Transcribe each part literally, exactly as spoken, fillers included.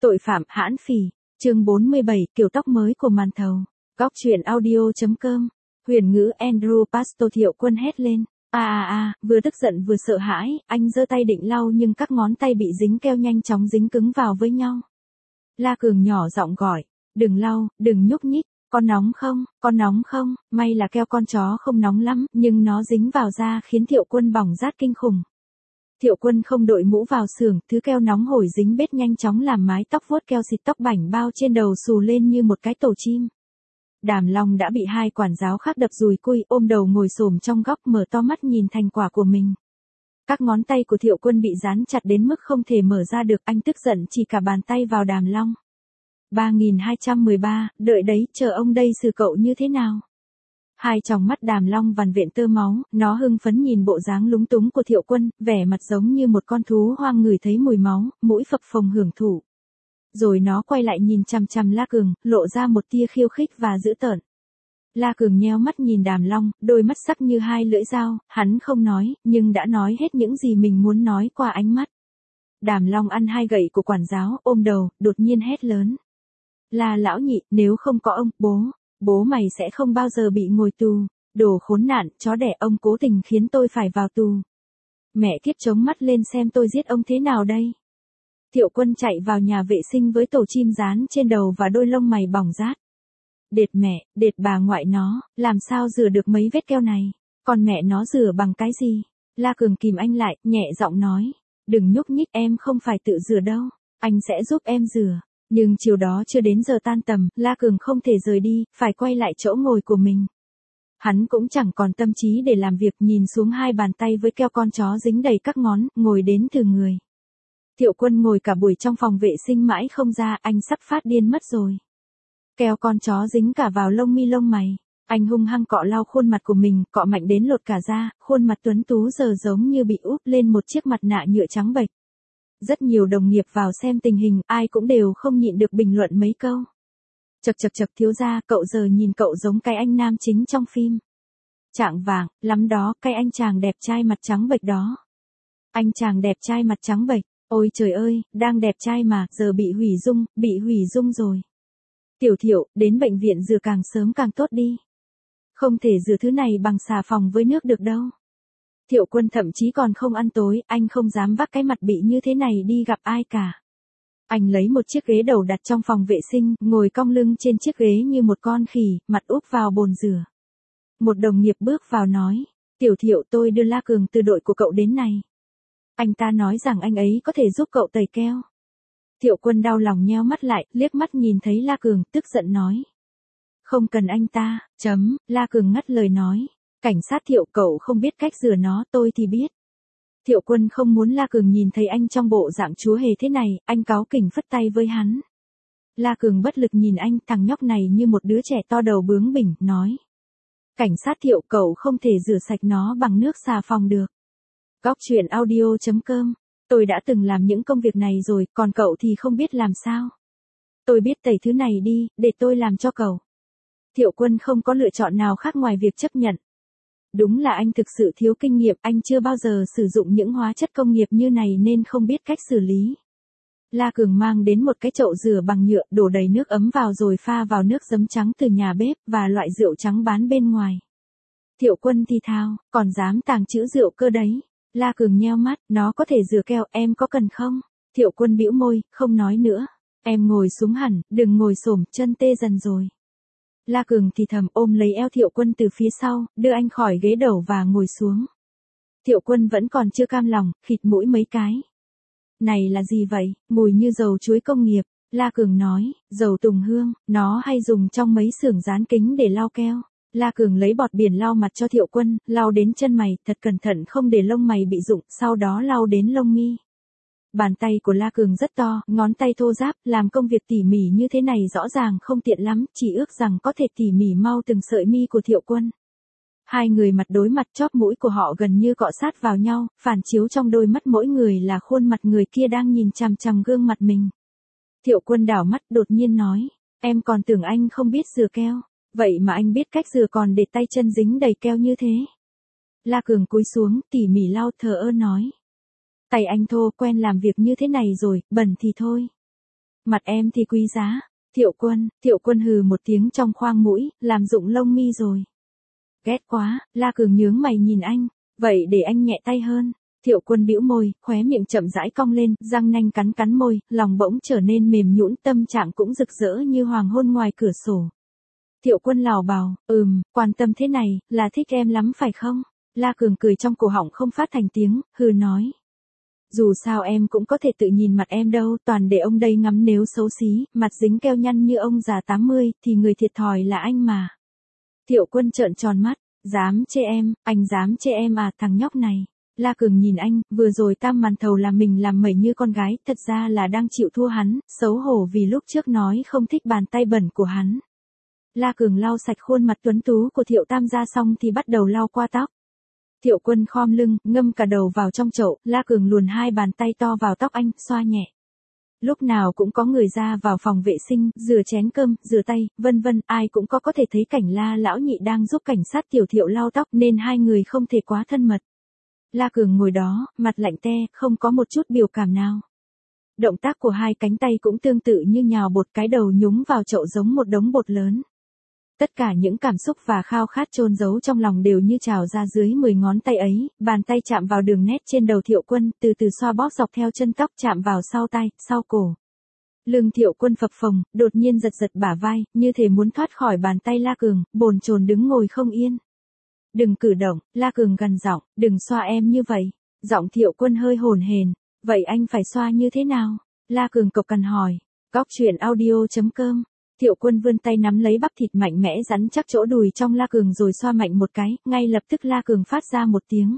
Tội phạm hãn phỉ, chương bốn mươi bảy, kiểu tóc mới của màn thầu. Góc truyện audio.com. Huyền ngữ Andrew Pastor Thiệu Quân hét lên. A a a, vừa tức giận vừa sợ hãi, anh giơ tay định lau nhưng các ngón tay bị dính keo nhanh chóng dính cứng vào với nhau. La Cường nhỏ giọng gọi. Đừng lau, đừng nhúc nhích. Con nóng không, con nóng không, may là keo con chó không nóng lắm, nhưng nó dính vào da khiến Thiệu Quân bỏng rát kinh khủng. Thiệu Quân không đội mũ vào xưởng, thứ keo nóng hổi dính bết nhanh chóng làm mái tóc vuốt keo xịt tóc bảnh bao trên đầu xù lên như một cái tổ chim. Đàm Long đã bị hai quản giáo khác đập dùi cui, ôm đầu ngồi xổm trong góc mở to mắt nhìn thành quả của mình. Các ngón tay của Thiệu Quân bị dán chặt đến mức không thể mở ra được, anh tức giận chỉ cả bàn tay vào Đàm Long. ba nghìn hai trăm mười ba, đợi đấy, chờ ông đây xử cậu như thế nào. Hai tròng mắt Đàm Long vằn vện tơ máu, nó hưng phấn nhìn bộ dáng lúng túng của Thiệu Quân, vẻ mặt giống như một con thú hoang ngửi thấy mùi máu, mũi phập phồng hưởng thụ. Rồi nó quay lại nhìn chằm chằm La Cường, lộ ra một tia khiêu khích và dữ tợn. La Cường nheo mắt nhìn Đàm Long, đôi mắt sắc như hai lưỡi dao, hắn không nói, nhưng đã nói hết những gì mình muốn nói qua ánh mắt. Đàm Long ăn hai gậy của quản giáo, ôm đầu, đột nhiên hét lớn. La lão nhị, nếu không có ông, bố, bố mày sẽ không bao giờ bị ngồi tù. Đồ khốn nạn, chó đẻ, ông cố tình khiến tôi phải vào tù. Mẹ kiếp, chống mắt lên xem tôi giết ông thế nào đây. Thiệu Quân chạy vào nhà vệ sinh với tổ chim dán trên đầu và đôi lông mày bỏng rát. Đệt mẹ, đệt bà ngoại nó, làm sao rửa được mấy vết keo này, còn mẹ nó rửa bằng cái gì? La Cường kìm anh lại, nhẹ giọng nói. Đừng nhúc nhích, em không phải tự rửa đâu, anh sẽ giúp em rửa. Nhưng chiều đó chưa đến giờ tan tầm, La Cường không thể rời đi, phải quay lại chỗ ngồi của mình. Hắn cũng chẳng còn tâm trí để làm việc, nhìn xuống hai bàn tay với keo con chó dính đầy các ngón, ngồi đến từ người. Thiệu Quân ngồi cả buổi trong phòng vệ sinh mãi không ra, anh sắp phát điên mất rồi. Keo con chó dính cả vào lông mi lông mày. Anh hung hăng cọ lau khuôn mặt của mình, cọ mạnh đến lột cả da, khuôn mặt tuấn tú giờ giống như bị úp lên một chiếc mặt nạ nhựa trắng bệch. Rất nhiều đồng nghiệp vào xem tình hình, ai cũng đều không nhịn được bình luận mấy câu. Chậc chậc chậc, thiếu gia, cậu giờ nhìn cậu giống cái anh nam chính trong phim. Trạng vạng, lắm đó, cái anh chàng đẹp trai mặt trắng bệch đó. Anh chàng đẹp trai mặt trắng bệch, ôi trời ơi, đang đẹp trai mà, giờ bị hủy dung, bị hủy dung rồi. Tiểu Thiệu, đến bệnh viện rửa càng sớm càng tốt đi. Không thể rửa thứ này bằng xà phòng với nước được đâu. Thiệu Quân thậm chí còn không ăn tối, anh không dám vác cái mặt bị như thế này đi gặp ai cả. Anh lấy một chiếc ghế đầu đặt trong phòng vệ sinh, ngồi cong lưng trên chiếc ghế như một con khỉ, mặt úp vào bồn rửa. Một đồng nghiệp bước vào nói, Tiểu Thiệu, tôi đưa La Cường từ đội của cậu đến này. Anh ta nói rằng anh ấy có thể giúp cậu tẩy keo. Thiệu Quân đau lòng nheo mắt lại, liếc mắt nhìn thấy La Cường, tức giận nói. Không cần anh ta, chấm, La Cường ngắt lời nói. Cảnh sát Thiệu, cậu không biết cách rửa nó, tôi thì biết. Thiệu Quân không muốn La Cường nhìn thấy anh trong bộ dạng chúa hề thế này, anh cáu kỉnh phất tay với hắn. La Cường bất lực nhìn anh, thằng nhóc này như một đứa trẻ to đầu bướng bỉnh, nói. Cảnh sát Thiệu, cậu không thể rửa sạch nó bằng nước xà phòng được. Góc truyện audio.com. Tôi đã từng làm những công việc này rồi, còn cậu thì không biết làm sao. Tôi biết tẩy thứ này đi, để tôi làm cho cậu. Thiệu Quân không có lựa chọn nào khác ngoài việc chấp nhận. Đúng là anh thực sự thiếu kinh nghiệm, anh chưa bao giờ sử dụng những hóa chất công nghiệp như này nên không biết cách xử lý. La Cường mang đến một cái chậu rửa bằng nhựa, đổ đầy nước ấm vào rồi pha vào nước giấm trắng từ nhà bếp và loại rượu trắng bán bên ngoài. Thiệu Quân thì thào, còn dám tàng trữ rượu cơ đấy. La Cường nheo mắt, nó có thể rửa keo, em có cần không? Thiệu Quân bĩu môi, không nói nữa. Em ngồi xuống hẳn, đừng ngồi xổm, chân tê dần rồi. La Cường thì thầm ôm lấy eo Thiệu Quân từ phía sau, đưa anh khỏi ghế đầu và ngồi xuống. Thiệu Quân vẫn còn chưa cam lòng, khịt mũi mấy cái. Này là gì vậy, mùi như dầu chuối công nghiệp. La Cường nói, dầu tùng hương, nó hay dùng trong mấy xưởng dán kính để lau keo. La Cường lấy bọt biển lau mặt cho Thiệu Quân, lau đến chân mày, thật cẩn thận không để lông mày bị rụng, sau đó lau đến lông mi. Bàn tay của La Cường rất to, ngón tay thô ráp, làm công việc tỉ mỉ như thế này rõ ràng không tiện lắm, chỉ ước rằng có thể tỉ mỉ mau từng sợi mi của Thiệu Quân. Hai người mặt đối mặt, chóp mũi của họ gần như cọ sát vào nhau, phản chiếu trong đôi mắt mỗi người là khuôn mặt người kia đang nhìn chằm chằm gương mặt mình. Thiệu Quân đảo mắt đột nhiên nói, em còn tưởng anh không biết rửa keo, vậy mà anh biết cách rửa còn để tay chân dính đầy keo như thế. La Cường cúi xuống, tỉ mỉ lau, thờ ơ nói. Tay anh thô, quen làm việc như thế này rồi, bẩn thì thôi. Mặt em thì quý giá. Thiệu Quân, Thiệu Quân hừ một tiếng trong khoang mũi, làm rụng lông mi rồi. Ghét quá, La Cường nhướng mày nhìn anh, vậy để anh nhẹ tay hơn. Thiệu Quân bĩu môi, khóe miệng chậm rãi cong lên, răng nanh cắn cắn môi, lòng bỗng trở nên mềm nhũn, tâm trạng cũng rực rỡ như hoàng hôn ngoài cửa sổ. Thiệu Quân lảo bảo, ừm, quan tâm thế này, là thích em lắm phải không? La Cường cười trong cổ họng không phát thành tiếng, hừ nói. Dù sao em cũng có thể tự nhìn mặt em đâu, toàn để ông đây ngắm, nếu xấu xí, mặt dính keo nhăn như ông già tám mươi, thì người thiệt thòi là anh mà. Thiệu Quân trợn tròn mắt, dám chê em, anh dám chê em à, thằng nhóc này. La Cường nhìn anh, vừa rồi tam màn thầu làm mình làm mẩy như con gái, thật ra là đang chịu thua hắn, xấu hổ vì lúc trước nói không thích bàn tay bẩn của hắn. La Cường lau sạch khuôn mặt tuấn tú của Thiệu Tam ra xong thì bắt đầu lau qua tóc. Thiệu Quân khom lưng, ngâm cả đầu vào trong chậu, La Cường luồn hai bàn tay to vào tóc anh, xoa nhẹ. Lúc nào cũng có người ra vào phòng vệ sinh, rửa chén cơm, rửa tay, vân vân, ai cũng có có thể thấy cảnh La lão nhị đang giúp cảnh sát Tiểu Thiệu lau tóc, nên hai người không thể quá thân mật. La Cường ngồi đó, mặt lạnh te, không có một chút biểu cảm nào. Động tác của hai cánh tay cũng tương tự như nhào bột, cái đầu nhúng vào chậu giống một đống bột lớn. Tất cả những cảm xúc và khao khát chôn giấu trong lòng đều như trào ra dưới mười ngón tay ấy, bàn tay chạm vào đường nét trên đầu Thiệu Quân, từ từ xoa bóp dọc theo chân tóc, chạm vào sau tai, sau cổ. Lưng Thiệu Quân phập phồng, đột nhiên giật giật bả vai, như thể muốn thoát khỏi bàn tay La Cường, bồn chồn đứng ngồi không yên. Đừng cử động, La Cường gằn giọng, đừng xoa em như vậy. Giọng Thiệu Quân hơi hồn hển, vậy anh phải xoa như thế nào? La Cường cộc cằn hỏi. Góc truyện audio chấm com. Thiệu Quân vươn tay nắm lấy bắp thịt mạnh mẽ rắn chắc chỗ đùi trong La Cường rồi xoa mạnh một cái, ngay lập tức La Cường phát ra một tiếng.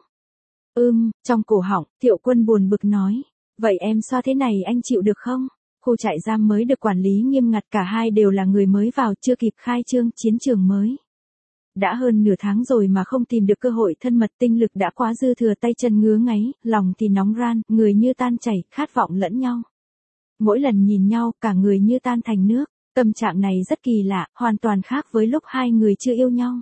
Ưm, trong cổ họng, Thiệu Quân buồn bực nói. Vậy em xoa thế này anh chịu được không? Khu trại giam mới được quản lý nghiêm ngặt, cả hai đều là người mới vào, chưa kịp khai trương, chiến trường mới. Đã hơn nửa tháng rồi mà không tìm được cơ hội thân mật, tinh lực đã quá dư thừa, tay chân ngứa ngáy, lòng thì nóng ran, người như tan chảy, khát vọng lẫn nhau. Mỗi lần nhìn nhau, cả người như tan thành nước. Tâm trạng này rất kỳ lạ, hoàn toàn khác với lúc hai người chưa yêu nhau.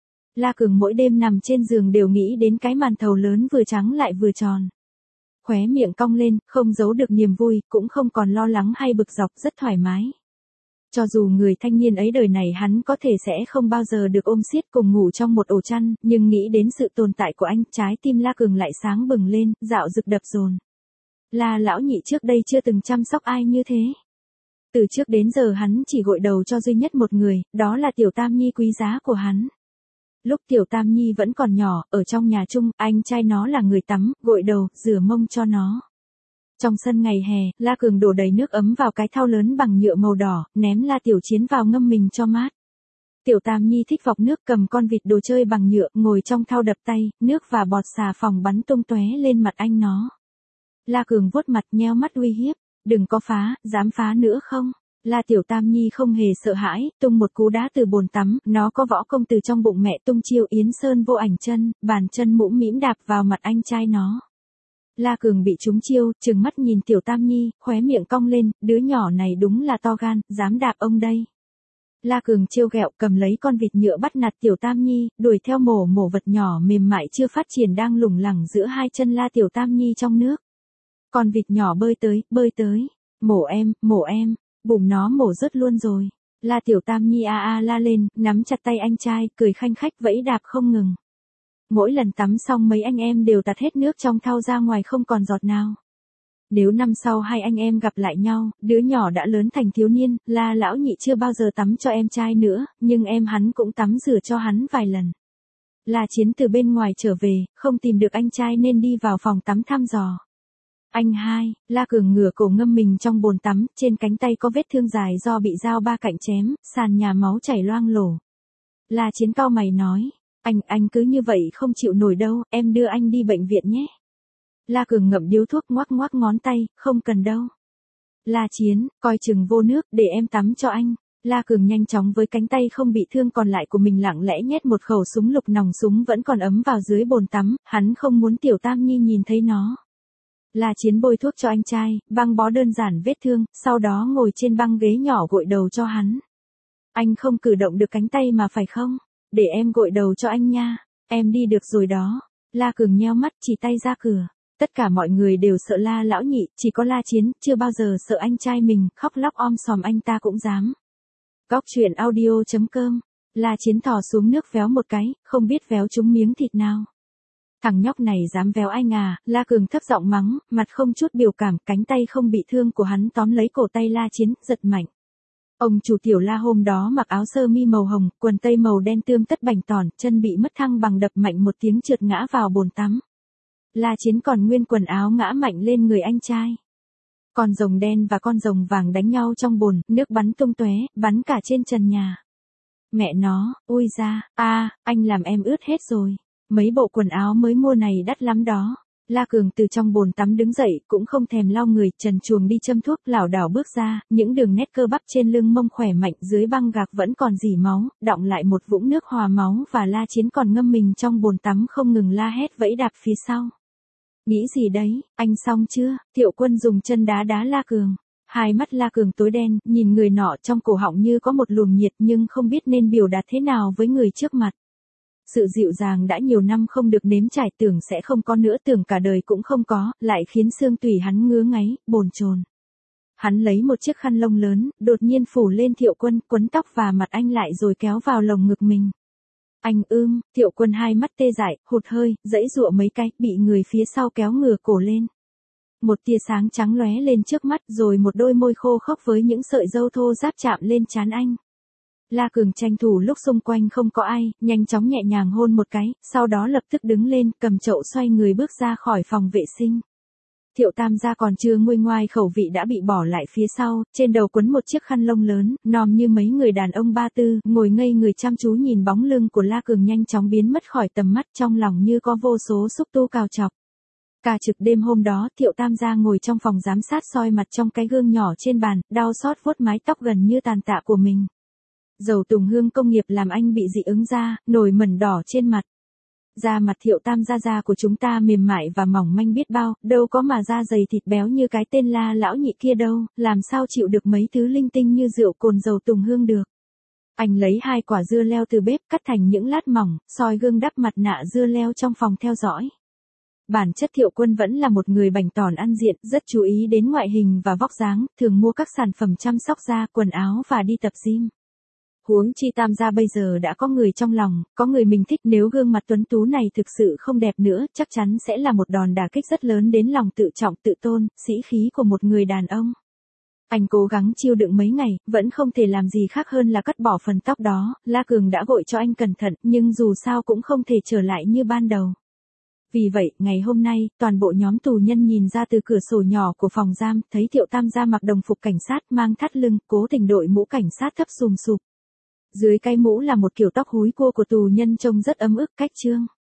La Cường mỗi đêm nằm trên giường đều nghĩ đến cái màn thầu lớn vừa trắng lại vừa tròn. Khóe miệng cong lên, không giấu được niềm vui, cũng không còn lo lắng hay bực dọc, rất thoải mái. Cho dù người thanh niên ấy đời này hắn có thể sẽ không bao giờ được ôm siết cùng ngủ trong một ổ chăn, nhưng nghĩ đến sự tồn tại của anh, trái tim La Cường lại sáng bừng lên, dạo dực đập dồn. La lão nhị trước đây chưa từng chăm sóc ai như thế. Từ trước đến giờ hắn chỉ gội đầu cho duy nhất một người, đó là Tiểu Tam Nhi quý giá của hắn. Lúc Tiểu Tam Nhi vẫn còn nhỏ, ở trong nhà chung, anh trai nó là người tắm, gội đầu, rửa mông cho nó. Trong sân ngày hè, La Cường đổ đầy nước ấm vào cái thau lớn bằng nhựa màu đỏ, ném La Tiểu Chiến vào ngâm mình cho mát. Tiểu Tam Nhi thích vọc nước, cầm con vịt đồ chơi bằng nhựa, ngồi trong thau đập tay, nước và bọt xà phòng bắn tung tóe lên mặt anh nó. La Cường vuốt mặt, nheo mắt uy hiếp. Đừng có phá, dám phá nữa không? La Tiểu Tam Nhi không hề sợ hãi, tung một cú đá từ bồn tắm, nó có võ công từ trong bụng mẹ, tung chiêu Yến Sơn vô ảnh chân, bàn chân mũm mĩm đạp vào mặt anh trai nó. La Cường bị trúng chiêu, trừng mắt nhìn Tiểu Tam Nhi, khóe miệng cong lên, đứa nhỏ này đúng là to gan, dám đạp ông đây. La Cường trêu ghẹo, cầm lấy con vịt nhựa bắt nạt Tiểu Tam Nhi, đuổi theo mổ mổ vật nhỏ mềm mại chưa phát triển đang lủng lẳng giữa hai chân La Tiểu Tam Nhi trong nước. Con vịt nhỏ bơi tới, bơi tới, mổ em, mổ em, bụng nó mổ rớt luôn rồi. La Tiểu Tam Nhi a a la lên, nắm chặt tay anh trai, cười khanh khách vẫy đạp không ngừng. Mỗi lần tắm xong mấy anh em đều tạt hết nước trong thau ra ngoài không còn giọt nào. Nếu năm sau hai anh em gặp lại nhau, đứa nhỏ đã lớn thành thiếu niên, La lão nhị chưa bao giờ tắm cho em trai nữa, nhưng em hắn cũng tắm rửa cho hắn vài lần. La Chiến từ bên ngoài trở về, không tìm được anh trai nên đi vào phòng tắm thăm dò. Anh hai, La Cường ngửa cổ ngâm mình trong bồn tắm, trên cánh tay có vết thương dài do bị dao ba cạnh chém, sàn nhà máu chảy loang lổ. La Chiến cau mày nói, anh, anh cứ như vậy không chịu nổi đâu, em đưa anh đi bệnh viện nhé. La Cường ngậm điếu thuốc ngoắc ngoắc ngón tay, không cần đâu. La Chiến, coi chừng vô nước, để em tắm cho anh. La Cường nhanh chóng với cánh tay không bị thương còn lại của mình lặng lẽ nhét một khẩu súng lục, nòng súng vẫn còn ấm vào dưới bồn tắm, hắn không muốn Tiểu Tam Nhi nhìn thấy nó. La Chiến bôi thuốc cho anh trai, băng bó đơn giản vết thương, sau đó ngồi trên băng ghế nhỏ gội đầu cho hắn. Anh không cử động được cánh tay mà phải không? Để em gội đầu cho anh nha. Em đi được rồi đó. La Cường nheo mắt chỉ tay ra cửa. Tất cả mọi người đều sợ La lão nhị, chỉ có La Chiến, chưa bao giờ sợ anh trai mình, khóc lóc om sòm anh ta cũng dám. Góc truyện audio chấm com. La Chiến thò xuống nước véo một cái, không biết véo trúng miếng thịt nào. Thằng nhóc này dám véo anh à, La Cường thấp giọng mắng, mặt không chút biểu cảm, cánh tay không bị thương của hắn tóm lấy cổ tay La Chiến, giật mạnh. Ông chủ tiểu La hôm đó mặc áo sơ mi màu hồng, quần tây màu đen tươm tất bảnh tỏn, chân bị mất thăng bằng đập mạnh một tiếng trượt ngã vào bồn tắm. La Chiến còn nguyên quần áo ngã mạnh lên người anh trai. Con rồng đen và con rồng vàng đánh nhau trong bồn, nước bắn tung tóe, bắn cả trên trần nhà. Mẹ nó, ui ra, a, anh làm em ướt hết rồi. Mấy bộ quần áo mới mua này đắt lắm đó. La Cường từ trong bồn tắm đứng dậy, cũng không thèm lau người, trần truồng đi châm thuốc, lảo đảo bước ra, những đường nét cơ bắp trên lưng mông khỏe mạnh, dưới băng gạc vẫn còn rỉ máu, đọng lại một vũng nước hòa máu và La Chiến còn ngâm mình trong bồn tắm không ngừng la hét vẫy đạp phía sau. Nghĩ gì đấy, anh xong chưa? Thiệu Quân dùng chân đá đá La Cường. Hai mắt La Cường tối đen, nhìn người nọ trong cổ họng như có một luồng nhiệt nhưng không biết nên biểu đạt thế nào với người trước mặt. Sự dịu dàng đã nhiều năm không được nếm trải, tưởng sẽ không có nữa, tưởng cả đời cũng không có, lại khiến xương tủy hắn ngứa ngáy, bồn chồn. Hắn lấy một chiếc khăn lông lớn, đột nhiên phủ lên Thiệu Quân, quấn tóc và mặt anh lại rồi kéo vào lồng ngực mình. Anh ưm, Thiệu Quân hai mắt tê dại, hụt hơi, giãy giụa mấy cái, bị người phía sau kéo ngửa cổ lên. Một tia sáng trắng lóe lên trước mắt rồi một đôi môi khô khốc với những sợi râu thô ráp chạm lên trán anh. La Cường tranh thủ lúc xung quanh không có ai, nhanh chóng nhẹ nhàng hôn một cái, sau đó lập tức đứng lên, cầm chậu xoay người bước ra khỏi phòng vệ sinh. Thiệu Tam gia còn chưa nguôi ngoai khẩu vị đã bị bỏ lại phía sau, trên đầu quấn một chiếc khăn lông lớn, nòm như mấy người đàn ông ba tư, ngồi ngây người chăm chú nhìn bóng lưng của La Cường nhanh chóng biến mất khỏi tầm mắt, trong lòng như có vô số xúc tu cào chọc. Cả trực đêm hôm đó, Thiệu Tam gia ngồi trong phòng giám sát soi mặt trong cái gương nhỏ trên bàn, đau xót vuốt mái tóc gần như tàn tạ của mình. Dầu tùng hương công nghiệp làm anh bị dị ứng da, nổi mẩn đỏ trên mặt. Da mặt Thiệu Tam gia da của chúng ta mềm mại và mỏng manh biết bao, đâu có mà da dày thịt béo như cái tên La lão nhị kia đâu, làm sao chịu được mấy thứ linh tinh như rượu cồn dầu tùng hương được. Anh lấy hai quả dưa leo từ bếp cắt thành những lát mỏng, soi gương đắp mặt nạ dưa leo trong phòng theo dõi. Bản chất Thiệu Quân vẫn là một người bảnh tỏn ăn diện, rất chú ý đến ngoại hình và vóc dáng, thường mua các sản phẩm chăm sóc da, quần áo và đi tập gym. Huống chi Tam gia bây giờ đã có người trong lòng, có người mình thích, nếu gương mặt tuấn tú này thực sự không đẹp nữa, chắc chắn sẽ là một đòn đả kích rất lớn đến lòng tự trọng, tự tôn, sĩ khí của một người đàn ông. Anh cố gắng chịu đựng mấy ngày, vẫn không thể làm gì khác hơn là cắt bỏ phần tóc đó, La Cường đã gội cho anh cẩn thận, nhưng dù sao cũng không thể trở lại như ban đầu. Vì vậy, ngày hôm nay, toàn bộ nhóm tù nhân nhìn ra từ cửa sổ nhỏ của phòng giam, thấy Thiệu Tam gia mặc đồng phục cảnh sát, mang thắt lưng, cố tình đội mũ cảnh sát thấp xùm xụp. Dưới cái mũ là một kiểu tóc húi cua của tù nhân trông rất ấm ức, cách trương.